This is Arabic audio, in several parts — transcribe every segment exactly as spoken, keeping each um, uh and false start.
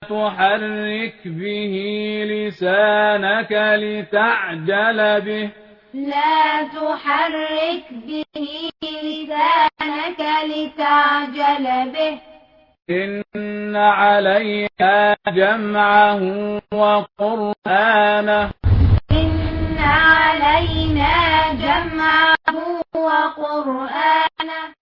تحرك به لسانك لتعجل به لا تحرك به لسانك لتعجل به إن علينا جمعه وقرآنه إن علينا جمعه وقرآنه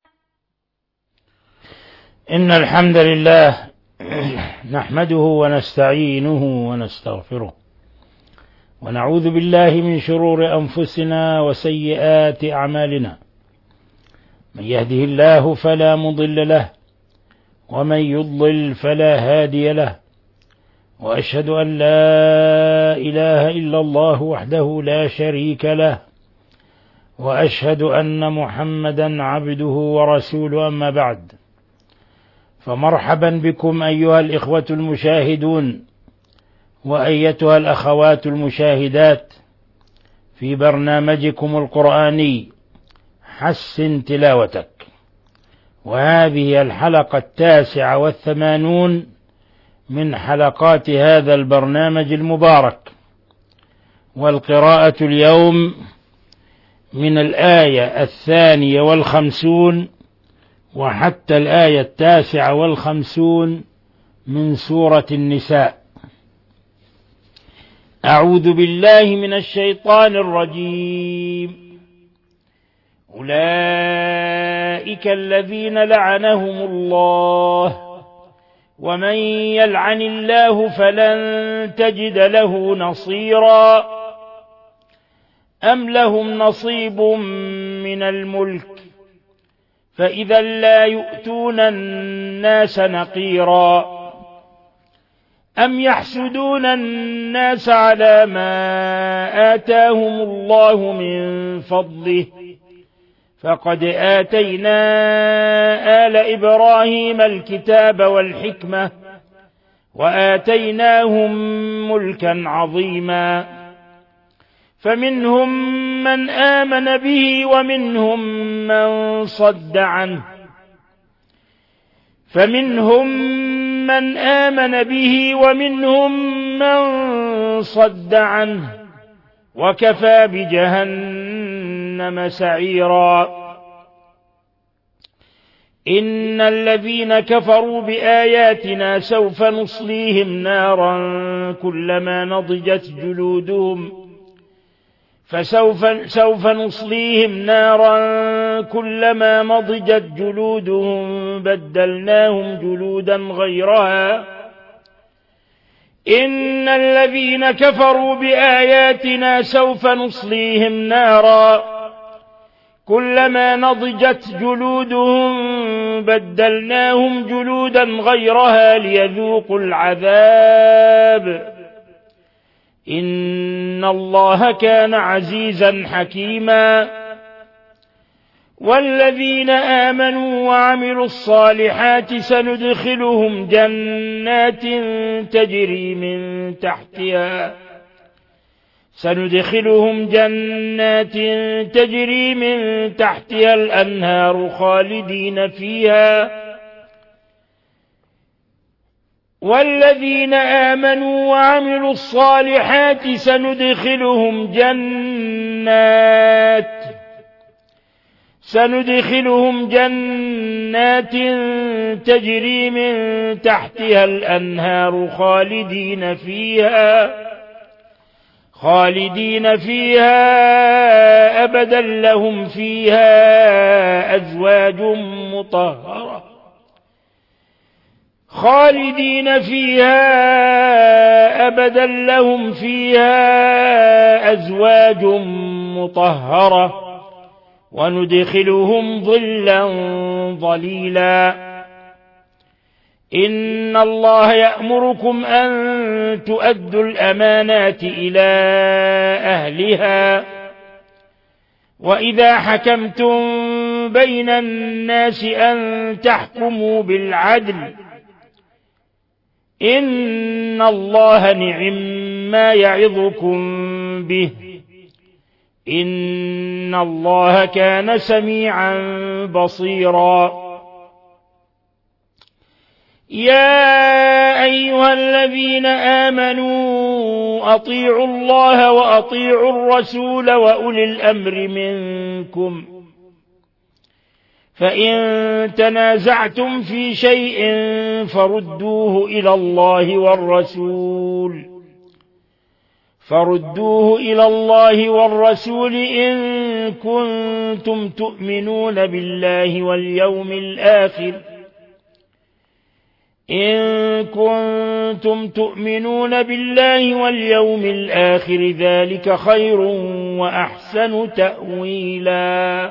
إن الحمد لله نحمده ونستعينه ونستغفره ونعوذ بالله من شرور أنفسنا وسيئات أعمالنا. من يهده الله فلا مضل له ومن يضلل فلا هادي له، وأشهد أن لا إله إلا الله وحده لا شريك له، وأشهد أن محمدا عبده ورسوله. أما بعد، فمرحبا بكم أيها الإخوة المشاهدون وأيتها الأخوات المشاهدات في برنامجكم القرآني حسن تلاوتك، وهذه الحلقة التاسعة والثمانون من حلقات هذا البرنامج المبارك. والقراءة اليوم من الآية الثانية والخمسون وحتى الآية التاسعة والخمسون من سورة النساء. أعوذ بالله من الشيطان الرجيم. أولئك الذين لعنهم الله، ومن يلعن الله فلن تجد له نصيرا. أم لهم نصيب من الملك فإذا لا يؤتون الناس نقيرا. أم يحسدون الناس على ما آتاهم الله من فضله، فقد آتينا آل إبراهيم الكتاب والحكمة وآتيناهم ملكا عظيما. فمنهم من آمن به ومنهم من صد عنه فمنهم من آمن به ومنهم من صد عنه وكفى بجهنم سعيرا. إن الذين كفروا بآياتنا سوف نصليهم نارا كلما نضجت جلودهم فسوف سوف نصليهم نارا كلما نضجت جلودهم بدلناهم جلودا غيرها. إن الذين كفروا بآياتنا سوف نصليهم نارا كلما نضجت جلودهم بدلناهم جلودا غيرها ليذوقوا العذاب. إن الله كان عزيزا حكيما. والذين آمنوا وعملوا الصالحات سندخلهم جنات تجري من تحتها سندخلهم جنات تجري من تحتها الأنهار خالدين فيها. والذين آمنوا وعملوا الصالحات سندخلهم جنات سندخلهم جنات تجري من تحتها الأنهار خالدين فيها خالدين فيها أبدا لهم فيها أزواج مطهرة خالدين فيها أبدا لهم فيها أزواج مطهرة وندخلهم ظلا ظليلا. إن الله يأمركم أن تؤدوا الأمانات إلى أهلها وإذا حكمتم بين الناس أن تحكموا بالعدل. إن الله نعم ما يعظكم به إن الله كان سميعا بصيرا. يا يا أيها الذين آمنوا أطيعوا الله وأطيعوا الرسول وأولي الأمر منكم فإن تنازعتم في شيء فردوه إلى الله والرسول فردوه إلى الله والرسول إن كنتم تؤمنون بالله واليوم الآخر إن كنتم تؤمنون بالله واليوم الآخر ذلك خير وأحسن تأويلا.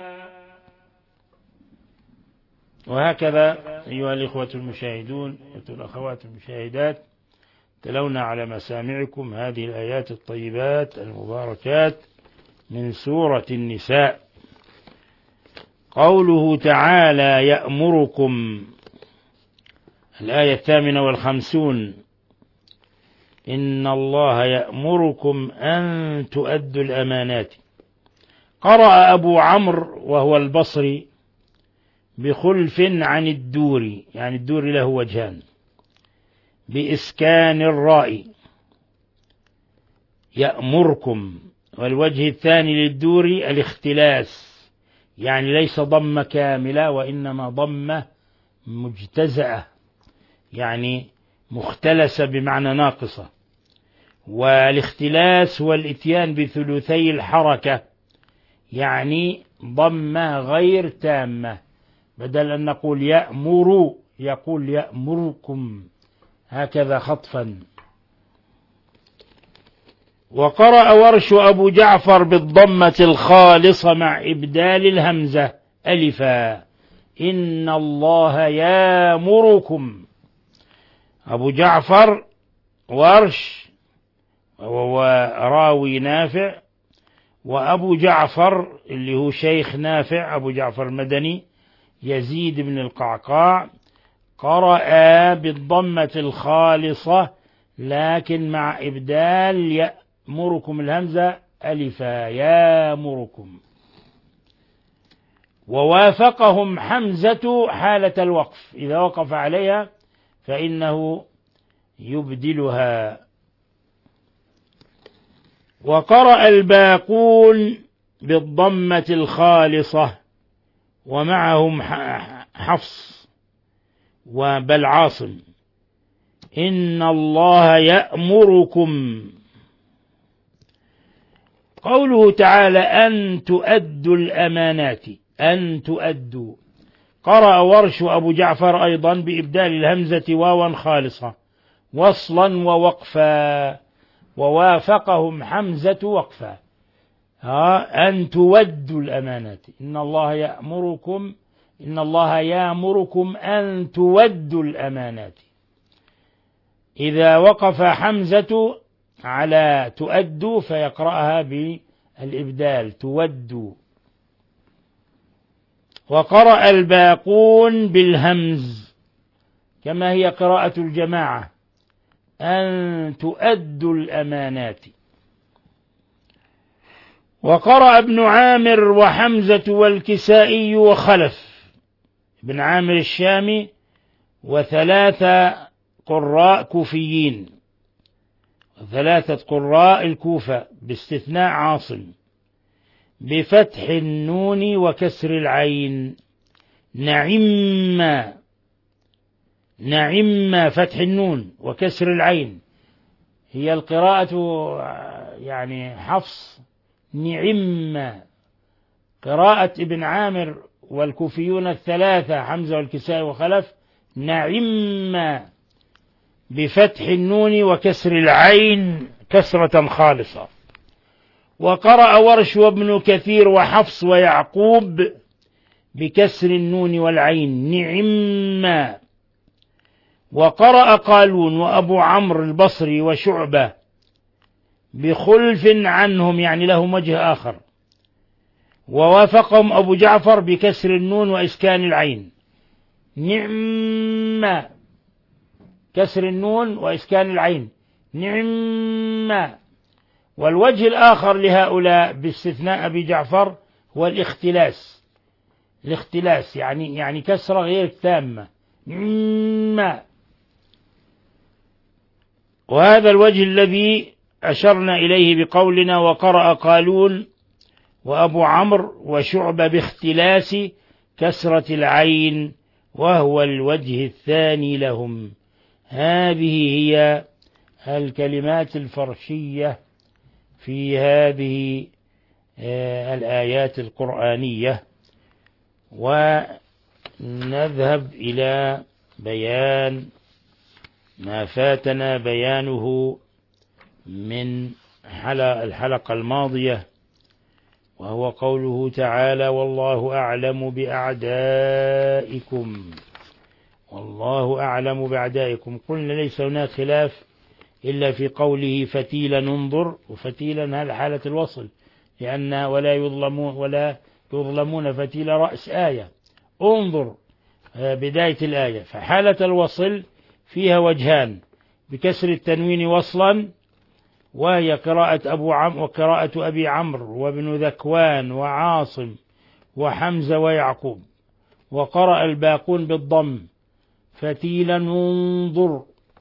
وهكذا أيها الإخوة المشاهدون والأخوات المشاهدات تلونا على مسامعكم هذه الآيات الطيبات المباركات من سورة النساء. قوله تعالى يأمركم، الآية الثامنة والخمسون: إن الله يأمركم أن تؤدوا الأمانات. قرأ أبو عمرو وهو البصري بخلف عن الدوري، يعني الدوري له وجهان، بإسكان الراء يأمركم، والوجه الثاني للدوري الاختلاس، يعني ليس ضم كاملة وإنما ضم مجتزأة، يعني مختلسة بمعنى ناقصة. والاختلاس هو الاتيان بثلثي الحركة، يعني ضمة غير تامة، بدل أن نقول يأمر يقول يأمركم هكذا خطفا. وقرأ ورش أبو جعفر بالضمة الخالصة مع إبدال الهمزة ألفا: إن الله يأمركم. أبو جعفر ورش وهو راوي نافع، وأبو جعفر اللي هو شيخ نافع أبو جعفر المدني يزيد بن القعقاع قرأ بالضمة الخالصة لكن مع إبدال يأمركم الهمزة ألفا: يأمركم. ووافقهم حمزة حالة الوقف، إذا وقف عليها فإنه يبدلها. وقرأ الباقون بالضمة الخالصة ومعهم حفص وبل عاصم: إن الله يأمركم. قوله تعالى أن تؤدوا الأمانات، أن تؤدوا. قرأ ورش أبو جعفر أيضا بإبدال الهمزة واوا خالصة وصلا ووقفا، ووافقهم حمزة وقفا. ها أن تودوا الأمانات، إن الله يأمركم إن الله يأمركم أن تودوا الأمانات. إذا وقف حمزة على تؤدوا فيقرأها بالإبدال تودوا. وقرأ الباقون بالهمز كما هي قراءة الجماعة: أن تؤدوا الأمانات. وقرأ ابن عامر وحمزة والكسائي وخلف، ابن عامر الشامي وثلاثة قراء كوفيين، ثلاثة قراء الكوفة باستثناء عاصم، بفتح النون وكسر العين. نعم نعم فتح النون وكسر العين هي القراءة، يعني حفص نعم. قراءة ابن عامر والكوفيون الثلاثة حمزة والكسائي وخلف: نعم بفتح النون وكسر العين كسرة خالصة. وقرأ ورش وابن كثير وحفص ويعقوب بكسر النون والعين: نعم. وقرأ قالون وأبو عمرو البصري وشعبة بخلف عنهم، يعني لهم وجه آخر، ووافقهم أبو جعفر بكسر النون وإسكان العين. نعم كسر النون وإسكان العين نعم. والوجه الآخر لهؤلاء باستثناء أبي جعفر هو الاختلاس، الاختلاس يعني يعني كسرة غير تامة. نعم. وهذا الوجه الذي أشرنا إليه بقولنا وقرأ قالون وأبو عمرو وشعبة باختلاس كسرة العين، وهو الوجه الثاني لهم. هذه هي الكلمات الفرشية في هذه الآيات القرآنية. ونذهب إلى بيان ما فاتنا بيانه من الحلقة الماضية، وهو قوله تعالى والله أعلم بأعدائكم. والله أعلم بأعدائكم. قلنا ليس هناك خلاف إلا في قوله فتيلا ننظر، وفتيلا هذا حالة الوصل، لأن ولا يظلمون ولا يظلمون فتيل رأس آية، انظر بداية الآية. فحالة الوصل فيها وجهان، بكسر التنوين وصلا، وهي قراءة أبو عم وقراءة أبي عمرو وابن ذكوان وعاصم وحمزة ويعقوب، وقرأ الباقون بالضم فتيلا ننظر.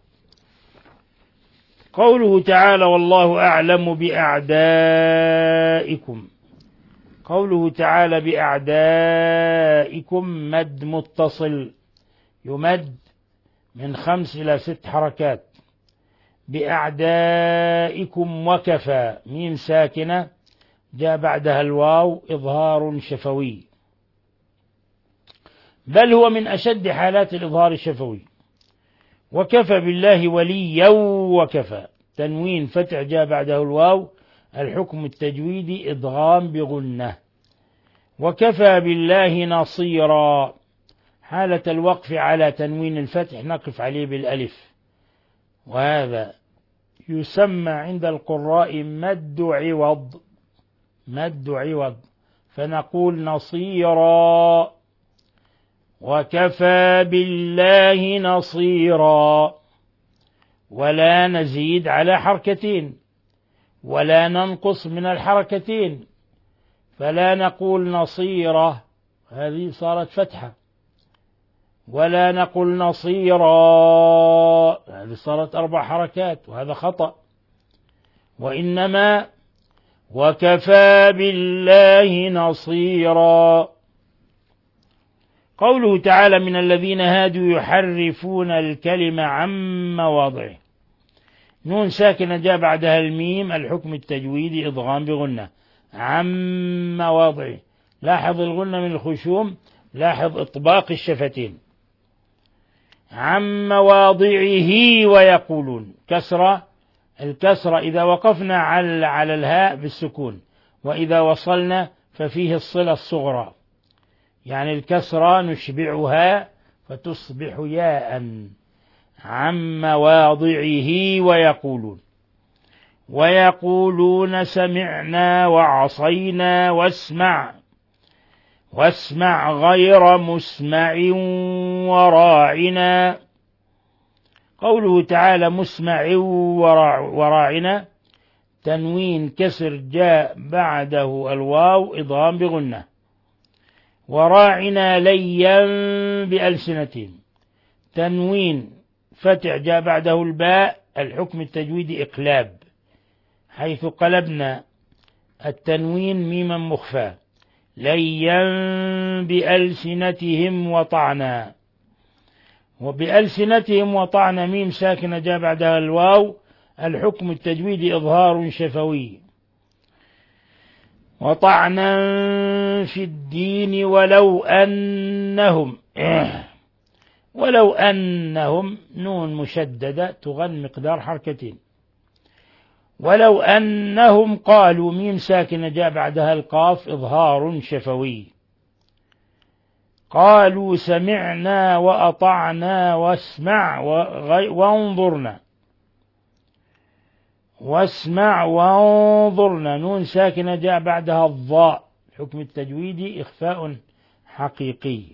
قوله تعالى والله أعلم بأعدائكم، قوله تعالى بأعدائكم مد متصل يمد من خمس إلى ست حركات. بأعدائكم وكفى ميم ساكنة جاء بعدها الواو إظهار شفوي، بل هو من أشد حالات الإظهار الشفوي. وكفى بالله وليا وكفى تنوين فتح جاء بعده الواو، الحكم التجويدي إدغام بغنة. وكفى بالله نصيرا، حالة الوقف على تنوين الفتح نقف عليه بالألف، وهذا يسمى عند القراء مد عوض، مد عوض، فنقول نصيرا. وكفى بالله نصيرا، ولا نزيد على حركتين ولا ننقص من الحركتين، فلا نقول نصيرة هذه صارت فتحة، ولا نقول نصيرا هذه صارت أربع حركات، وهذا خطأ. وإنما وكفى بالله نصيرا. قوله تعالى من الذين هادوا يحرفون الكلم عن مواضعه، نون ساكنة جاء بعدها الميم، الحكم التجويدي إضغام بغنة عن مواضعه. لاحظ الغنة من الخشوم، لاحظ إطباق الشفتين. عن مواضعه ويقولون كسرة، الكسرة إذا وقفنا على على الهاء بالسكون، وإذا وصلنا ففيه الصلة الصغرى، يعني الكسرة نشبعها فتصبح ياء. عن مواضعه ويقولون، ويقولون سمعنا وعصينا واسمع، واسمع غير مسمع وراعنا. قوله تعالى مسمع وراعنا تنوين كسر جاء بعده الواو إضغام بغنة. وراعنا ليا بألسنتهم تنوين فتح جاء بعده الباء، الحكم التجويدي إقلاب، حيث قلبنا التنوين ميما مخفى. ليا بألسنتهم وطعنا، وبألسنتهم وطعنا ميم ساكنة جاء بعدها الواو، الحكم التجويدي إظهار شفوي. وطعنا في الدين ولو أنهم ولو أنهم نون مشددة تغن مقدار حركتين. ولو أنهم قالوا ميم ساكنة جاء بعدها القاف إظهار شفوي. قالوا سمعنا وأطعنا واسمع وانظرنا، واسمع وانظرنا نون ساكنة جاء بعدها الضاء، حكم التجويدي إخفاء حقيقي.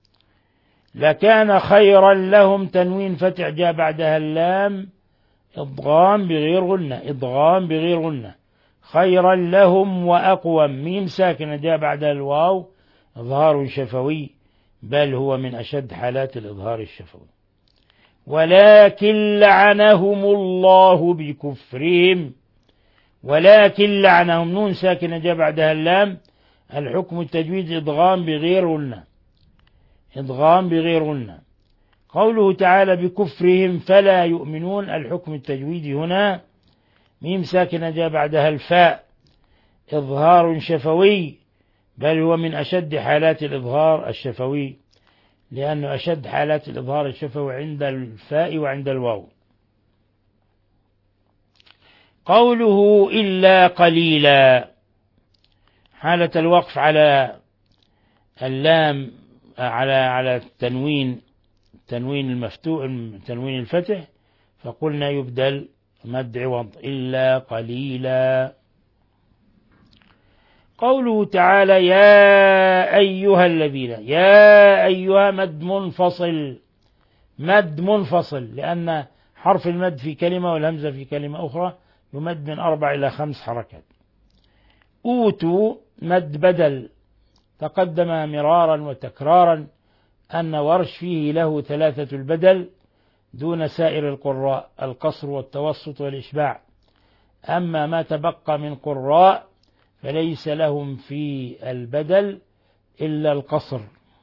لكان خيرا لهم تنوين فتح جاء بعدها اللام إضغام بغير غنة، إضغام بغير غنة. خيرا لهم وأقوم ميم ساكنة جاء بعدها الواو إظهار شفوي، بل هو من أشد حالات الإظهار الشفوي. ولكن لعنهم الله بكفرهم. ولكن لعنهم، نون ساكنة جاء بعدها اللام، الحكم التجويد إدغام بغير غنة، إدغام بغير غنة. قوله تعالى بكفرهم فلا يؤمنون، الحكم التجويدي هنا ميم ساكنة جاء بعدها الفاء، إظهار شفوي، بل هو من أشد حالات الإظهار الشفوي، لأنه أشد حالات الإظهار الشفوي عند الفاء وعند الواو. قوله إلا قليلا، حالة الوقف على اللام، على على التنوين، التنوين المفتوح، تنوين الفتح، فقلنا يبدل مد عوض إلا قليلا. قوله تعالى يا أيها الذين، يا أيها مد منفصل، مد منفصل، لأن حرف المد في كلمة والهمزة في كلمة أخرى يمد من أربع إلى خمس حركات. أوتوا مد بدل، تقدم مرارا وتكرارا أن ورش فيه له ثلاثة البدل دون سائر القراء، القصر والتوسط والإشباع. أما ما تبقى من قراء فليس لهم في البدل إلا القصر.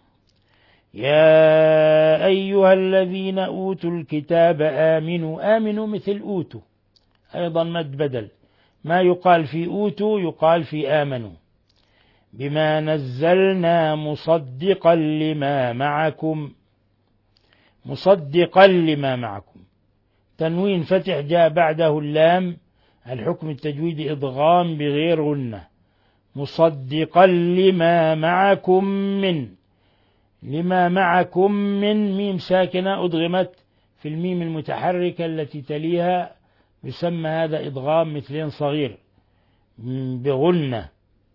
يا أيها الذين أوتوا الكتاب آمنوا، آمنوا مثل أوتوا، أيضا مد بدل، ما يقال في أوتوا يقال في آمنوا. بما نزلنا مصدقا لما معكم، مصدقا لما معكم، تنوين فتح جاء بعده اللام، الحكم التجويدي إدغام بغير غنة. مصدقا لما معكم من، لما معكم من ميم ساكنة أدغمت في الميم المتحركة التي تليها، يسمى هذا إدغام مثلين صغير بغنة.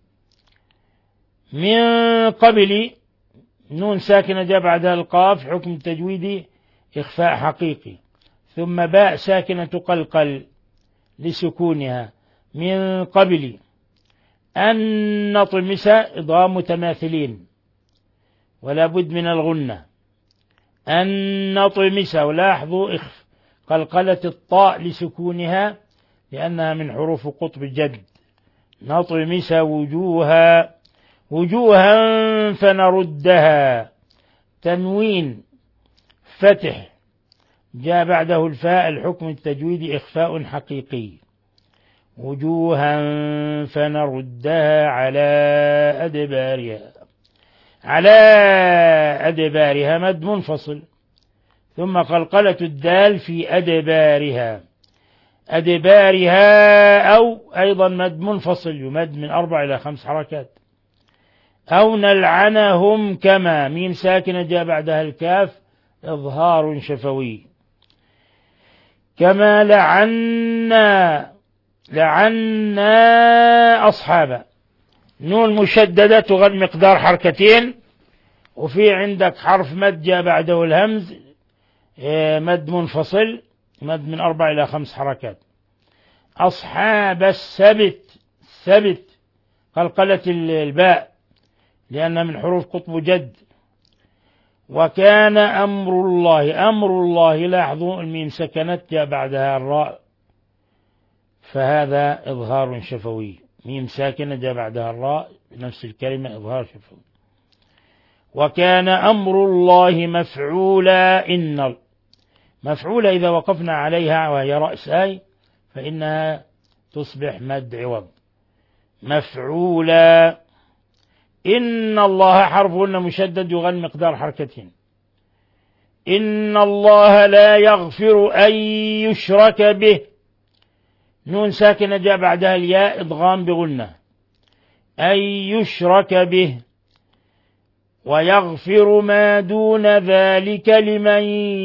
من قبل نون ساكنة جاء بعدها القاف، حكم التجويدي إخفاء حقيقي، ثم باء ساكنة تقلقل لسكونها. من قبل أن نطمس إضغام متماثلين ولا بد من الغنة. أن نطمس، ولاحظوا إخف قلقلة الطاء لسكونها لأنها من حروف قطب الجد. نطمس وجوها، وجوها فنردها، تنوين فتح جاء بعده الفاء، الحكم التجويدي إخفاء حقيقي. وجوها فنردها على أدبارها، على أدبارها مد منفصل، ثم قلقلة الدال في أدبارها، أدبارها، أو أيضا مد منفصل يمد من أربع إلى خمس حركات. أو نلعنهم كما، ميم ساكنة جاء بعدها الكاف، إظهار شفوي. كما لعنا، لعنا أصحاب، نون مشددة تغن مقدار حركتين، وفي عندك حرف مد جاء بعده الهمز، مد منفصل مد من أربع إلى خمس حركات. أصحاب السبت، السبت قلقلة الباء لأن من حروف قطب جد. وكان أمر الله، أمر الله، لاحظوا الميم سكنت جاء بعدها الراء، فهذا إظهار شفوي، ميم ساكنة جاء بعدها الراء نفس الكلمة، إظهار شفوي. وكان أمر الله مفعولا، إن مفعولا إذا وقفنا عليها وهي رأس آي فإنها تصبح مد عوض. مفعولا، إن الله حرف مشدد يغن مقدار حركتين. إن الله لا يغفر أن يشرك به، نون ساكنة جاء بعدها الياء إدغام بغنة، أن يشرك به. ويغفر ما دون ذلك لمن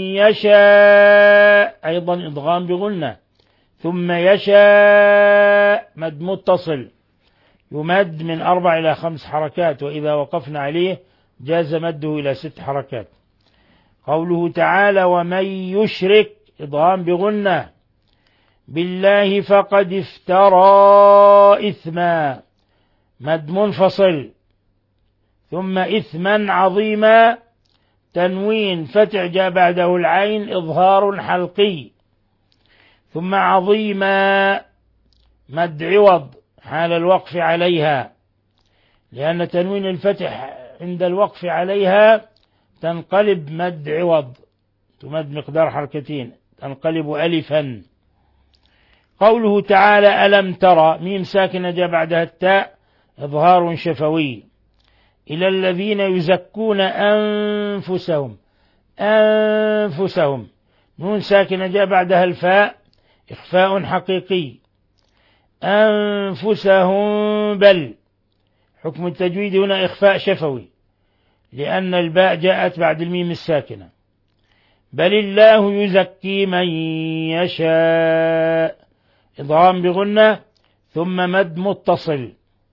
يشاء، أيضا إدغام بغنة، ثم يشاء مد متصل يمد من أربع إلى خمس حركات، وإذا وقفنا عليه جاز مده إلى ست حركات. قوله تعالى ومن يشرك، إدغام بغنة، بالله فقد افترى إثما، مد منفصل، ثم إثما عظيما، تنوين فتح جاء بعده العين إظهار حلقي. ثم عظيما مد عوض حال الوقف عليها، لأن تنوين الفتح عند الوقف عليها تنقلب مد عوض، تمد مقدار حركتين، تنقلب ألفا. قوله تعالى ألم ترى، ميم ساكنة جاء بعدها التاء إظهار شفوي. إلى الذين يزكون أنفسهم، أنفسهم، نون ساكنة جاء بعدها الفاء إخفاء حقيقي. أنفسهم بل، حكم التجويد هنا إخفاء شفوي لأن الباء جاءت بعد الميم الساكنة. بل الله يزكي من يشاء، إضغام بغنة ثم مد متصل،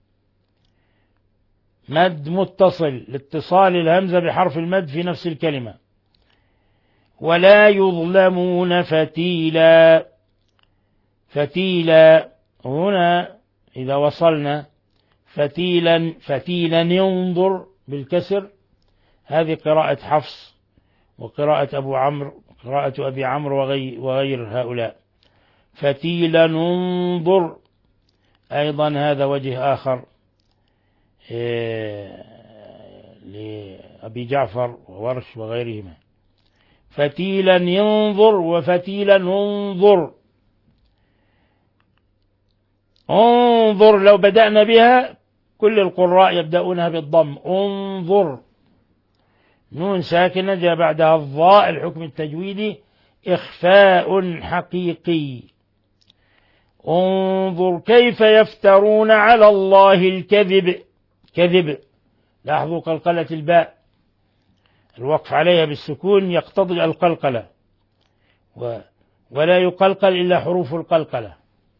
مد متصل لاتصال الهمزة بحرف المد في نفس الكلمة. ولا يظلمون فتيلا، فتيلا هنا إذا وصلنا فتيلا، فتيلا ينظر بالكسر، هذه قراءة حفص وقراءة أبو عمرو، قراءة أبي عمرو وغير, وغير هؤلاء. فتيلا ننظر أيضا هذا وجه آخر إيه لأبي جعفر وورش وغيرهما. فتيلا ينظر وفتيلا ننظر. انظر لو بدأنا بها كل القراء يبدأونها بالضم، انظر. نون ساكنة جاء بعدها الضاء، الحكم التجويدي إخفاء حقيقي. انظر كيف يفترون على الله الكذب، كذب، لاحظوا قلقلة الباء، الوقف عليها بالسكون يقتضي القلقلة، ولا يقلقل إلا حروف القلقلة.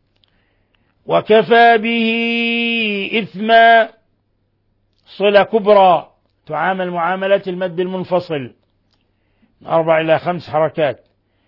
وكفى به إثما، صلة كبرى تعامل معاملة المد المنفصل، أربع إلى خمس حركات.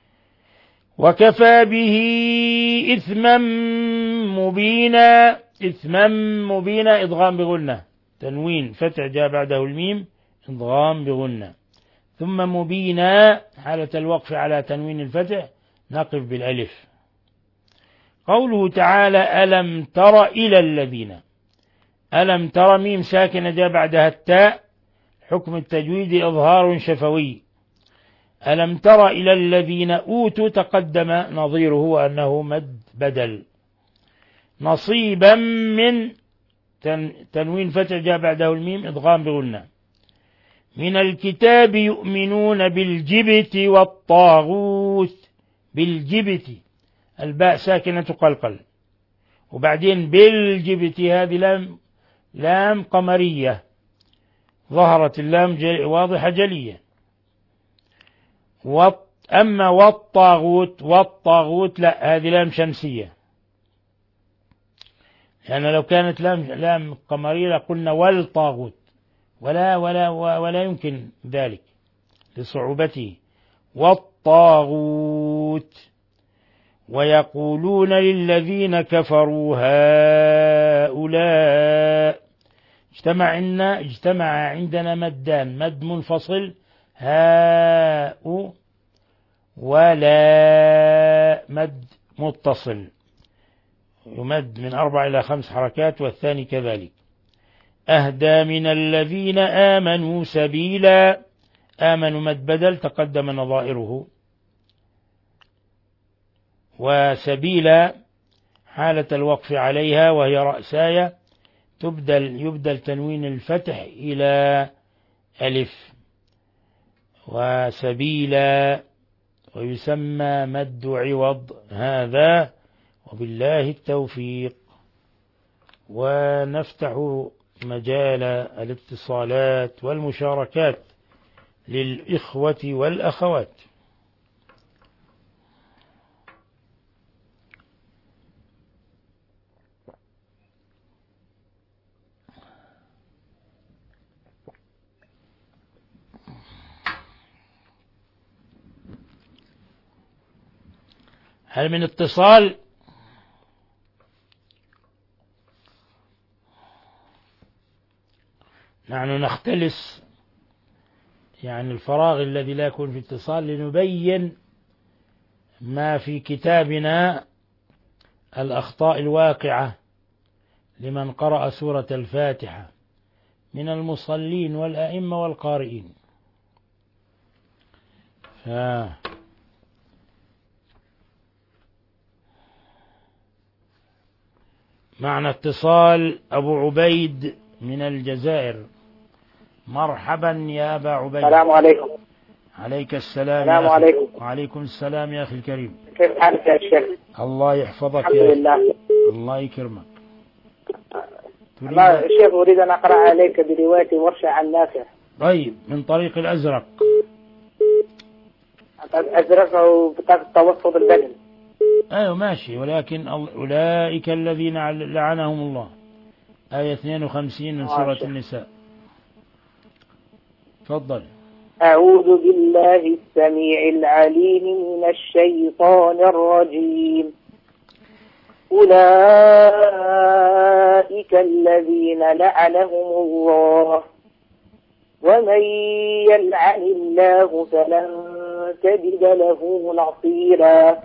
وكفى به إثما مبينا، إثما مبينا إضغام بغنة، تنوين فتح جاء بعده الميم إضغام بغنة. ثم مبينا حالة الوقف على تنوين الفتح نقف بالألف. قوله تعالى ألم تر إلى الذين، ألم تر ميم ساكنة جاء بعدها التاء، حكم التجويد إظهار شفوي. ألم تر إلى الذين أوتوا تقدم نظيره أنه مد بدل. نصيبا من تنوين فتح جاء بعده الميم إضغام بغنة. من الكتاب يؤمنون بالجبت والطاغوت، بالجبت الباء ساكنة قلقل، وبعدين بالجبت هذه لام، لام قمرية ظهرت اللام جل واضحة جلية. أما والطاغوت، والطاغوت لا هذه لام شمسية، لأن يعني لو كانت لام لام قمرية لقلنا والطاغوت، ولا ولا ولا يمكن ذلك لصعوبته. والطاغوت. ويقولون للذين كفروا هؤلاء، اجتمع عندنا اجتمع عندنا مدان، مد منفصل هاء، ولا مد متصل يمد من أربع إلى خمس حركات، والثاني كذلك. أهدى من الذين آمنوا سبيلا، آمنوا مد بدل تقدم نظائره. وسبيلا حالة الوقف عليها وهي رأسايا تبدل يبدل تنوين الفتح إلى ألف. وسبيلا ويسمى مد عوض هذا، وبالله التوفيق. ونفتح مجال الاتصالات والمشاركات للإخوة والأخوات. هل من اتصال؟ نحن نختلس يعني الفراغ الذي لا يكون في اتصال، لنبين ما في كتابنا الأخطاء الواقعة لمن قرأ سورة الفاتحة من المصلين والأئمة والقارئين. ف... معنا اتصال أبو عبيد من الجزائر. مرحبا يا أبا عبيد. السلام عليكم. عليك السلام. السلام عليكم. وعليكم السلام يا أخي الكريم. كيف حالك يا شيخ؟ الله يحفظك. الحمد يا لله. الله يكرمك. أنا الشيخ أريد أن أقرأ عليك برواية ورشة عن نافع. طيب، من طريق الأزرق. الأزرق أو بطاقة التوسط البدن. أيوة ماشي، ولكن أولئك الذين لعنهم الله، آية اثنين وخمسين من سورة النساء. تفضل. أعوذ بالله السميع العليم من الشيطان الرجيم. أولئك الذين لعنهم الله، ومن يلعن الله فلن تجد له نصيرا.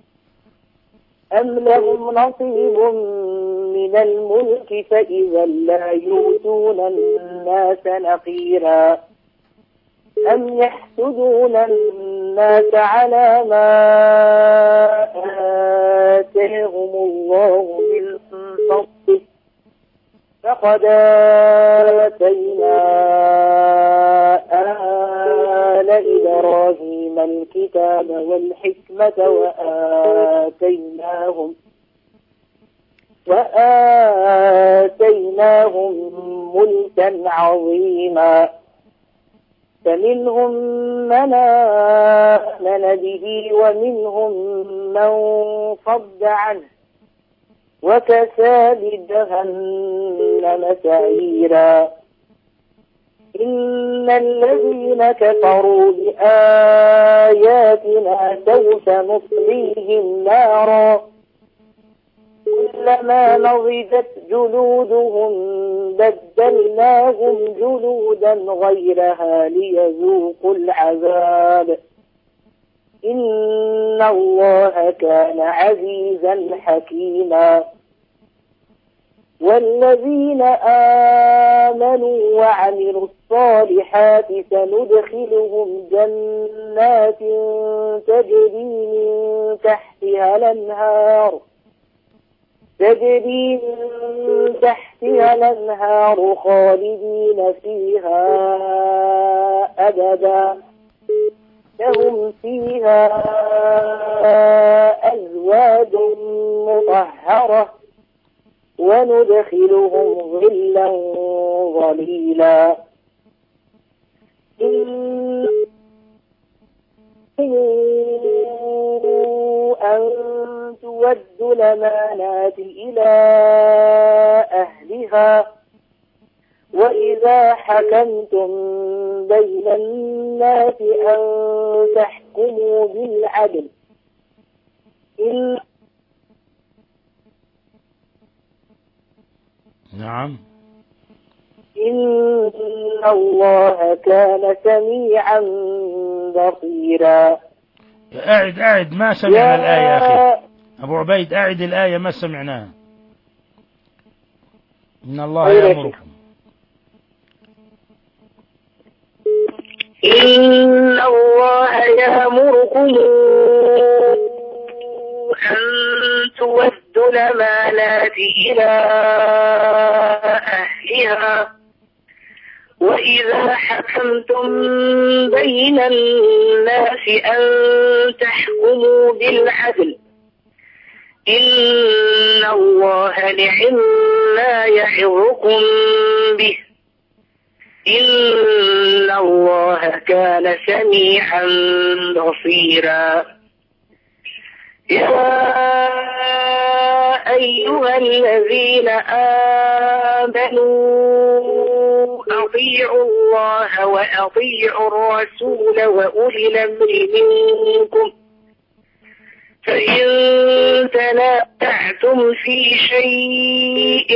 أم لهم نصيب من الملك فإذا لا يؤتون الناس نقيرا. أم يحسدون الناس على ما آتاهم الله من فضله، فقد آتينا آل إبراهيم الكتاب والحكمة وآتيناهم وآتيناهم ملكا عظيما. فمنهم من آمن به ومنهم من صد عنه، وكفى بجهنم سعيرا. إن الذين كفروا بآياتنا سوف نصليهم نارا كلما نضجت جلودهم بدلناهم جلودا غيرها ليذوقوا العذاب. إن الله كان عزيزا حكيما. والذين آمنوا وعملوا الصالحات سندخلهم جنات تجري من تحتها الأنهار تجري من تحتها الأنهار خالدين فيها أبدا، لهم فيها أزواج مطهرة وندخلهم ظلا ظليلا. أن تودوا الأمانات إلى أهلها وإذا حكمتم بين الناس أن تحكموا بالعدل. إن نعم. إن الله كان سميعا بصيرا. أعد أعد ما سمعنا الآية يا أخي أبو عبيد، أعد الآية ما سمعناها. إن الله يأمركم. إن الله يأمركم أن تودوا الأمانات إلى أهلها وإذا حكمتم بين الناس أن تحكموا بالعدل. إن الله نعم ما يعظكم به. إن الله كان سميعا بصيرا. يا أيها الذين آمنوا أطيعوا الله وأطيعوا الرسول وأولي الأمر منكم، فإن تنازعتم تنازعتم في شيء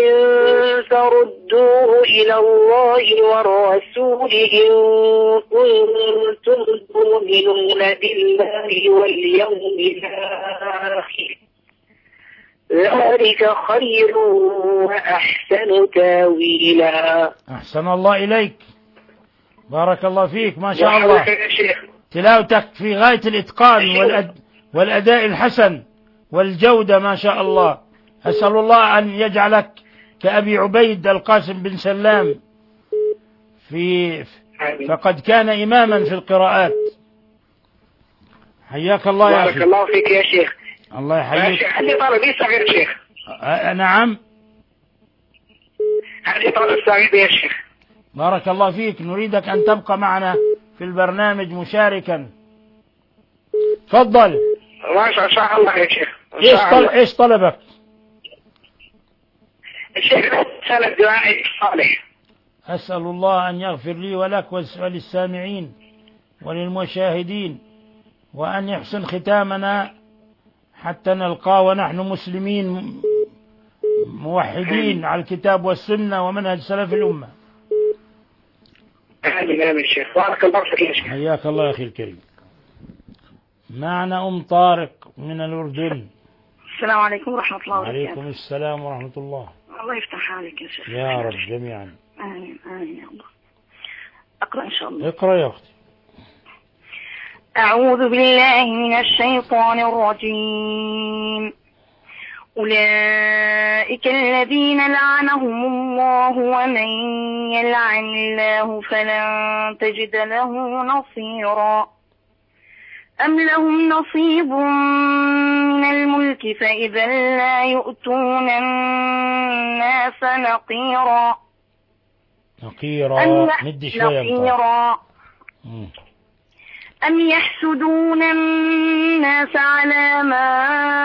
فردوه إلى الله والرسول إن كنتم تؤمنون بالله واليوم الآخر ذلك خير وأحسن تاويلا. أحسن الله إليك، بارك الله فيك، ما شاء الله، تلاوتك في غاية الإتقان والأد... والأداء الحسن والجودة ما شاء الله. أسأل الله أن يجعلك كأبي عبيد القاسم بن سلام في فقد كان إماما في القراءات. حياك الله يا أخي. بارك الله فيك يا شيخ. الله يحييك. عندي طالب صغير شيخ. أه نعم، عندي طالب صغير يا شيخ. بارك الله فيك، نريدك أن تبقى معنا في البرنامج مشاركا. تفضل. ما شاء الله يا شيخ. إيش طل... إيش طلبك؟ الشيخ أسأل الدعاء الصالح. أسأل الله أن يغفر لي ولك وللسامعين وللمشاهدين، وأن يحسن ختامنا حتى نلقاه ونحن مسلمين موحدين على الكتاب والسنة ومنهج سلف الأمة. آمين آمين شيخ. بارك الله فيك يا شيخ. حياك الله يا أخي الكريم. معنا أم طارق من الأردن. السلام عليكم ورحمة الله وبركاته. وعليكم السلام ورحمة الله. الله يفتح عليك يا شيخ. يا رب جميعا. آمين آمين يا الله. أقرأ إن شاء الله. اقرأ يا أختي. أعوذ بالله من الشيطان الرجيم. أولئك الذين لعنهم الله ومن يلعن الله فلن تجد له نصيرا. أم لهم نصيب من الملك فإذا لا يؤتون الناس نقيرا. نقيرا مد شوية نقيرا. أم يحسدون الناس على ما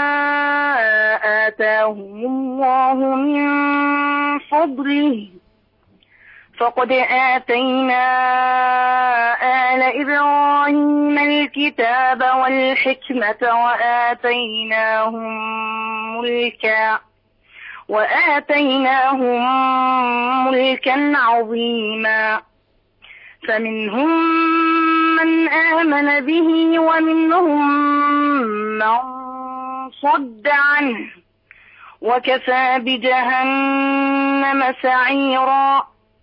آتاهم الله من فضله فقد آتينا آل إبراهيم الكتاب والحكمة وآتيناهم ملكا وآتيناهم ملكا عظيما فمنهم من آمن به ومنهم من صد عنه وكفى بجهنم سعيرا.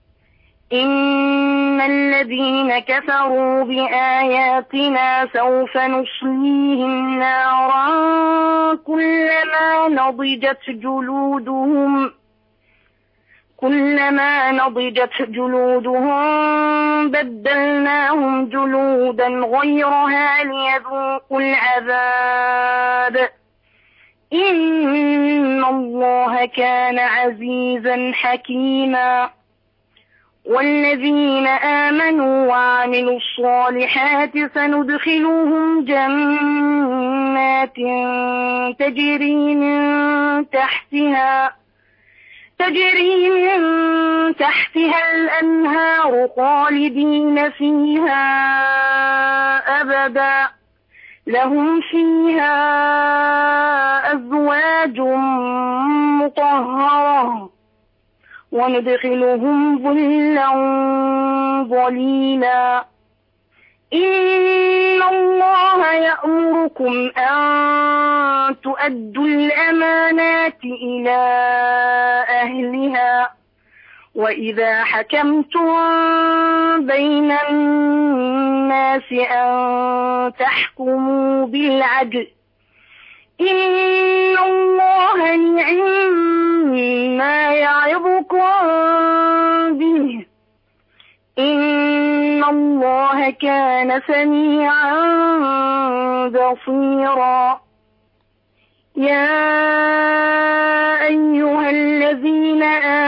إن الذين كفروا بآياتنا سوف نصليهم نارا كلما نضجت جلودهم كلما نضجت جلودهم بدلناهم جلودا غيرها ليذوقوا العذاب إن الله كان عزيزا حكيما. والذين آمنوا وعملوا الصالحات سندخلهم جنات تجري من تحتها تجري من تحتها الأنهار خالدين فيها أبدا لهم فيها أزواج مطهرة وندخلهم ظلا ظليلا. إن الله يأمركم أن تؤدوا الأمانات إلى أهلها وإذا حكمتم بين الناس أن تحكموا بالعدل إن الله نعم ما يعظكم به إن الله كان سميعا بصيرا. يا أيها الذين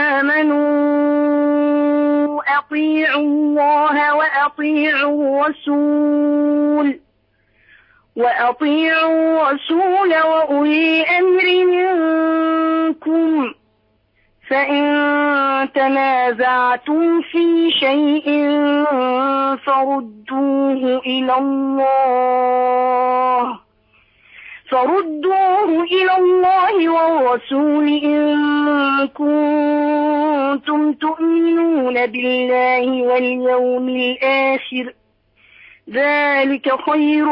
آمنوا أطيعوا الله وأطيعوا الرسول وأطيعوا الرسول وأولي الأمر منكم فإن تنازعتم في شيء فردوه إلى الله فردوه إلى الله والرسول والرسول إن كنتم تؤمنون بالله واليوم الآخر ذلك خير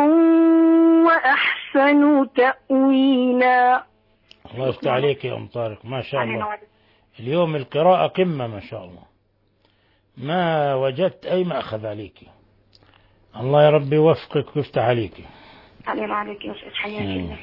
وأحسن تأويلا. الله يفتح عليك يا أم طارق، ما شاء الله. اليوم القراءة قمة ما شاء الله، ما وجدت أي مأخذ عليك. الله يا رب يوفقك ويفتح عليك. علينا عليك يا أستاذ، حياك الله.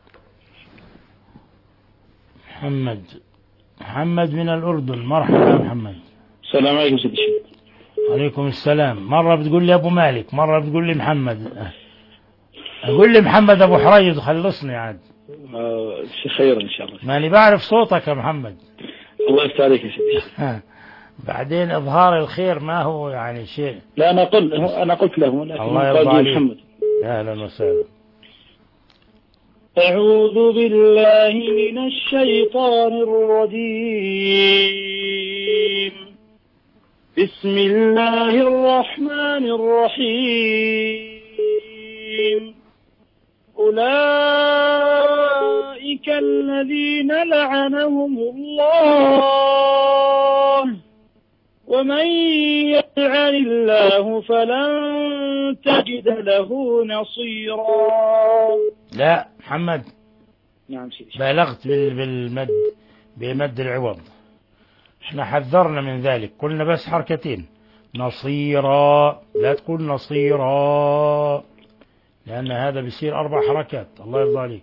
محمد محمد من الأردن، مرحبا محمد. السلام عليكم سيدي الشيخ. عليكم السلام. مرة بتقول لي أبو مالك، مرة بتقول لي محمد. أقول لي محمد أبو حريز خلصني عاد. آه خير إن شاء الله. ماني بعرف صوتك يا محمد. الله يفتح عليك يا سيدي. بعدين إظهار الخير ما هو يعني شيء. لا أنا قلت أنا قلت له لكن الله يرضى عليك. محمد. أهلا وسهلا. أعوذ بالله من الشيطان الرجيم. بسم الله الرحمن الرحيم. أولئك الذين لعنهم الله ومن يلعن الله فلن تجد له نصيرا. لا محمد. نعم سيدي. بلغت بالمد بمد العوض. احنا حذرنا من ذلك، قلنا بس حركتين، نصيرا، لا تقول نصيرا لأن هذا بيصير أربع حركات. الله يرضى عليك.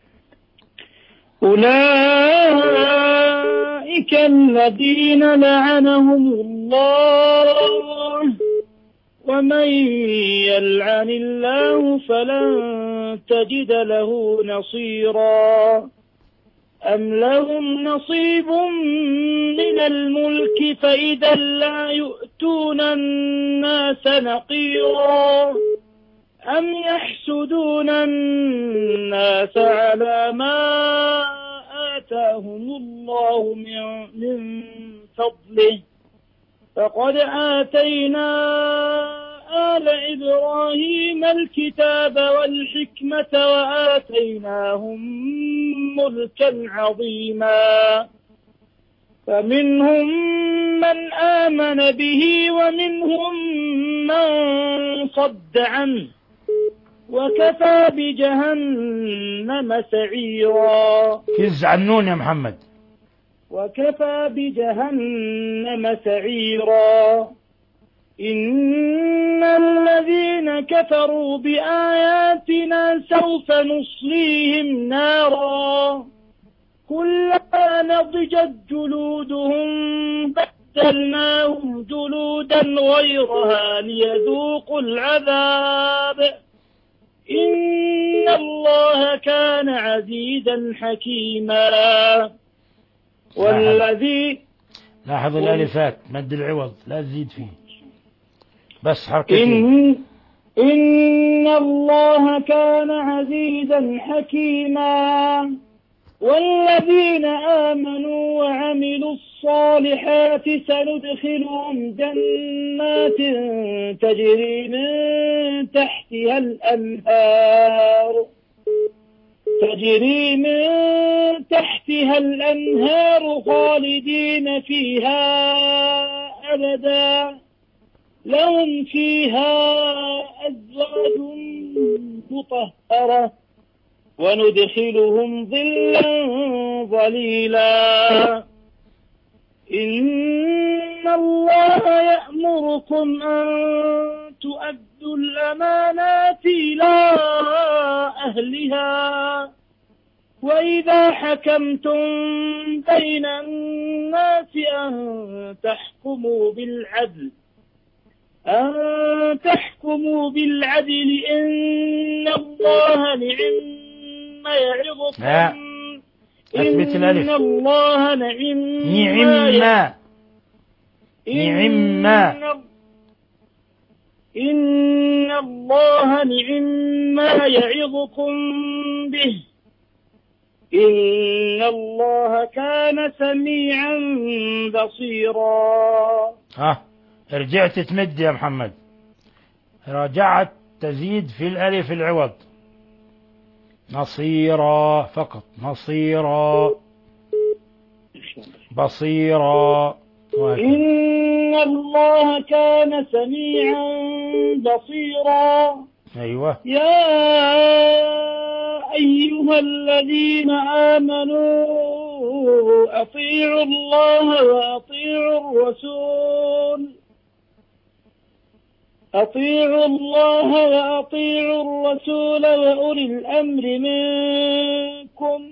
أولئك الذين لعنهم الله ومن يلعن الله فلن تجد له نصيرا. أم لهم نصيب من الملك فإذا لا يؤتون الناس نقيرا. أم يحسدون الناس على ما آتاهم الله من فضله فقد آتينا آل إبراهيم الكتاب والحكمة وآتيناهم ملكا عظيما. فمنهم من آمن به ومنهم من صد عنه وكفى بجهنم سعيرا. كز عنون يا محمد. وكفى بجهنم سعيرا. إن الذين كفروا بآياتنا سوف نصليهم نارا كلما نضجت جلودهم بدلناهم جلودا غيرها ليذوقوا العذاب إن الله كان عزيزا حكيما. والذي لاحظ الألفات مد العوض لا تزيد فيه، بس حركتين. إن, إن الله كان عزيزا حكيما. والذين آمنوا وعملوا الصالحات سندخلهم جنات تجري من تحتها الأنهار تجري من تحتها الأنهار خالدين فيها أبدا لهم فيها أزواج مطهرة وندخلهم ظلا ظليلا. إن الله يأمركم أن تؤدوا الأمانات إلى أهلها وإذا حكمتم بين الناس أن تحكموا بالعدل أن تحكموا بالعدل إن الله نعم ما يعظكم. أثبت الألف. إن الله نعم نعم نعم إن الله نعم ما يعظكم به إن الله كان سميعا بصيرا. ها رجعت تمد يا محمد، رجعت تزيد في الألف العوض. نصيرا فقط، نصيرا. بصيرا. إن الله كان سميعا بصيرا. أيوة. يا أيها الذين آمنوا أطيعوا الله وأطيعوا الرسول أطيعوا الله وأطيعوا الرسول وأولي الأمر منكم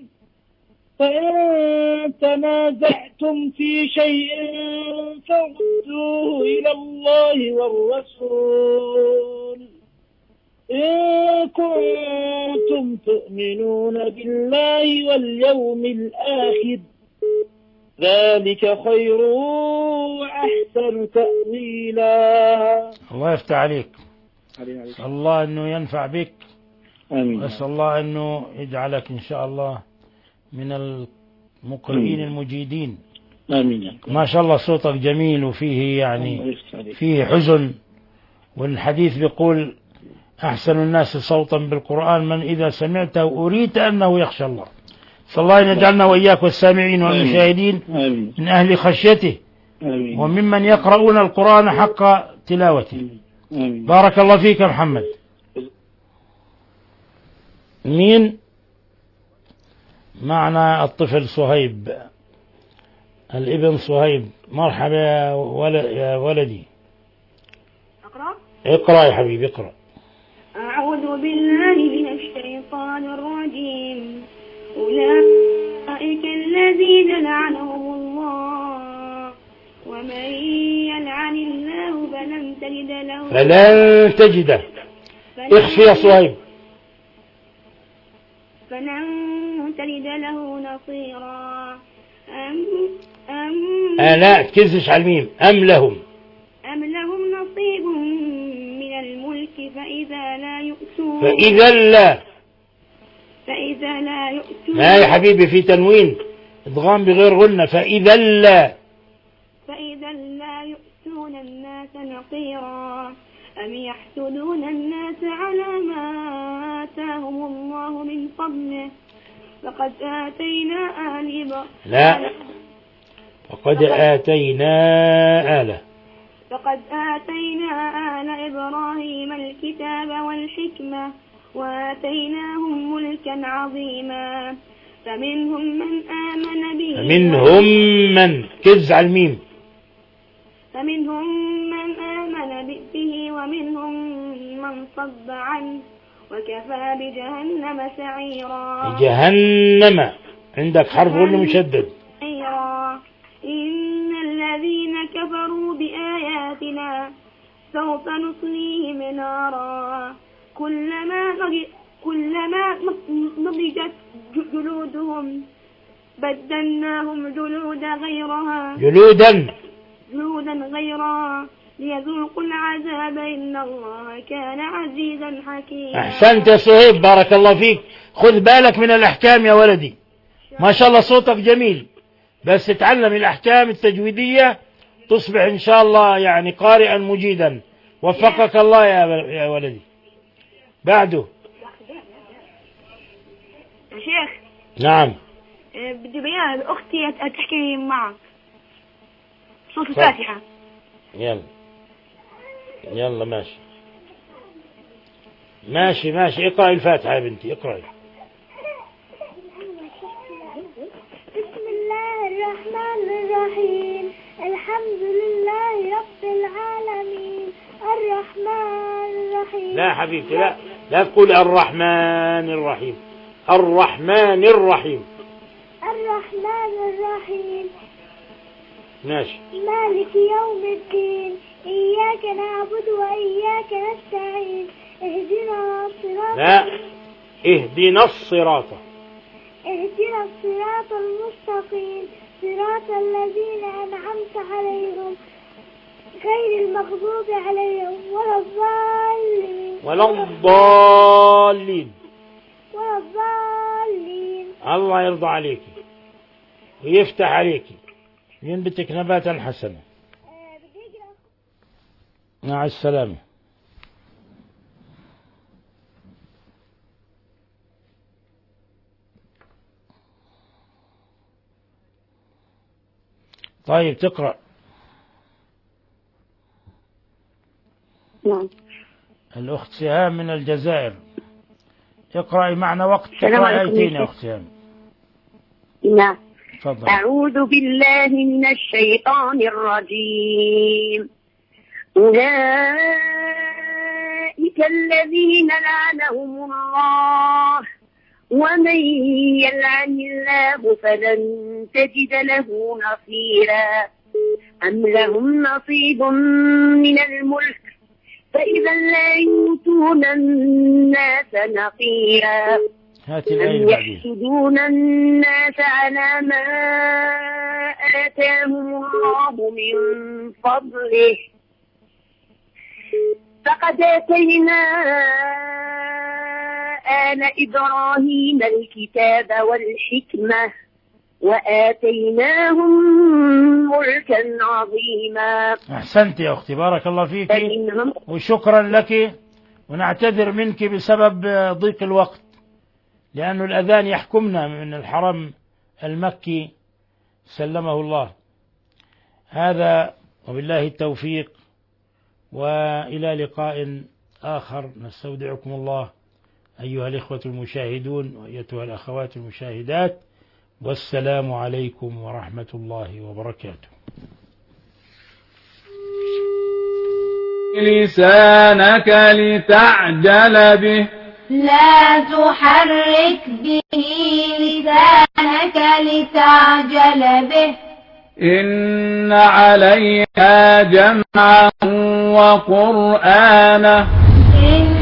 فإن تنازعتم في شيء فردوه إلى الله والرسول إن كنتم تؤمنون بالله واليوم الآخر ذلك خير وأحسن تأويلا. الله يفتح عليك. الله أنه ينفع بك. آمين. أسأل الله أنه يجعلك إن شاء الله من المقرئين المجيدين. آمين. ما شاء الله صوتك جميل وفيه يعني فيه حزن، والحديث بيقول أحسن الناس صوتا بالقرآن من إذا سمعته أريت أنه يخشى الله. صلى الله أن يجعلنا وإياك والسامعين والمشاهدين آمين. من أهل خشيته آمين. وممن يقرؤون القرآن حق تلاوته. آمين. بارك الله فيك يا محمد. مين معنا؟ الطفل صهيب، الابن صهيب. مرحبا يا ولد يا ولدي. أقرأ. اقرأ يا حبيبي اقرأ. أعوذ بالله من الشيطان الرجيم. أولئك الذين لعنهم الله ومن يلعن الله فلن تجد له فلن تجد. اخفي يا صهيب. فلن تجد له نصيرا. أم أم آه لا تكزش على الميم. أم لهم أم لهم نصيب من الملك فإذا لا يؤتون فإذا لا فإذا لا يؤتون لا يا حبيبي في تنوين ادغام بغير غنة. فإذا لا فإذا لا يؤتون الناس نقيرا. أم يحسدون الناس على ما آتاهم الله من فضله فقد آتينا آل إبراهيم لا وقد آتينا آله فقد آتينا آل إبراهيم الكتاب والحكمة وآتيناهم ملكا عظيما فمنهم من آمن به فمنهم من كز على الميم فمنهم من آمن به ومنهم من صد عنه وكفى بجهنم سعيرا. جهنم عندك حرف غن مشدد. سعيرا. إن الذين كفروا بآياتنا سوف نصليهم نارا كلما كلما نضجت جلودهم بدلناهم جلودا غيرها جلودا جلودا غيرها ليذوقوا العذاب إن الله كان عزيزا حكيما. أحسنت يا صهيب بارك الله فيك. خذ بالك من الأحكام يا ولدي. ما شاء الله صوتك جميل، بس تعلم الأحكام التجويدية تصبح إن شاء الله يعني قارئا مجيدا. وفقك الله يا ولدي. بعده يا شيخ. نعم. بدي بيان أختي تحكي معك صوت الفاتحة. يلا يلا ماشي ماشي ماشي اقرأ الفاتحة يا بنتي اقرأي. بسم الله الرحمن الرحيم الحمد لله رب العالمين الرحمن الرحيم. لا حبيبتي لا لا تقول الرحمن الرحيم. الرحمن الرحيم. الرحمن الرحيم ماشي. مالك يوم الدين إياك نعبد وإياك نستعين اهدنا الصراط لا اهدنا الصراط اهدنا الصراط المستقيم صراط الذين أنعمت عليهم غير المغضوب عليهم ولا الضالين ولا الضالين ولا الضالين. الله يرضى عليك ويفتح عليك ينبتك نباتا حسنا. مع السلامة. طيب تقرأ. نعم. الأخت سهام من الجزائر، اقرأي معنا وقت السلام تقرأ عليكم آيتين يا يا شيخ. أخت سهام. نعم. تفضل. أعوذ بالله من الشيطان الرجيم. أولئك الذين لعنهم الله ومن يلعن الله فلن تجد له نصيرا أم لهم نصيب من الملك فإذا لا يؤتون الناس نقيرا هات الآية أم بعدين. يحسدون الناس على ما آتاهم الله من فضله فقد آتينا آل إبراهيم الكتاب والحكمة وآتيناهم ملكا عظيما. أحسنت يا أختي، بارك الله فيك فمنهم وشكرا لك، ونعتذر منك بسبب ضيق الوقت لأن الأذان يحكمنا من الحرم المكي سلمه الله. هذا وبالله التوفيق، وإلى لقاء آخر نستودعكم الله أيها الإخوة المشاهدون وأيتها الأخوات المشاهدات، والسلام عليكم ورحمة الله وبركاته. لسانك لتعجل به لا تحرك به لسانك لتعجل به إن عليها جمعه وقرآنه إن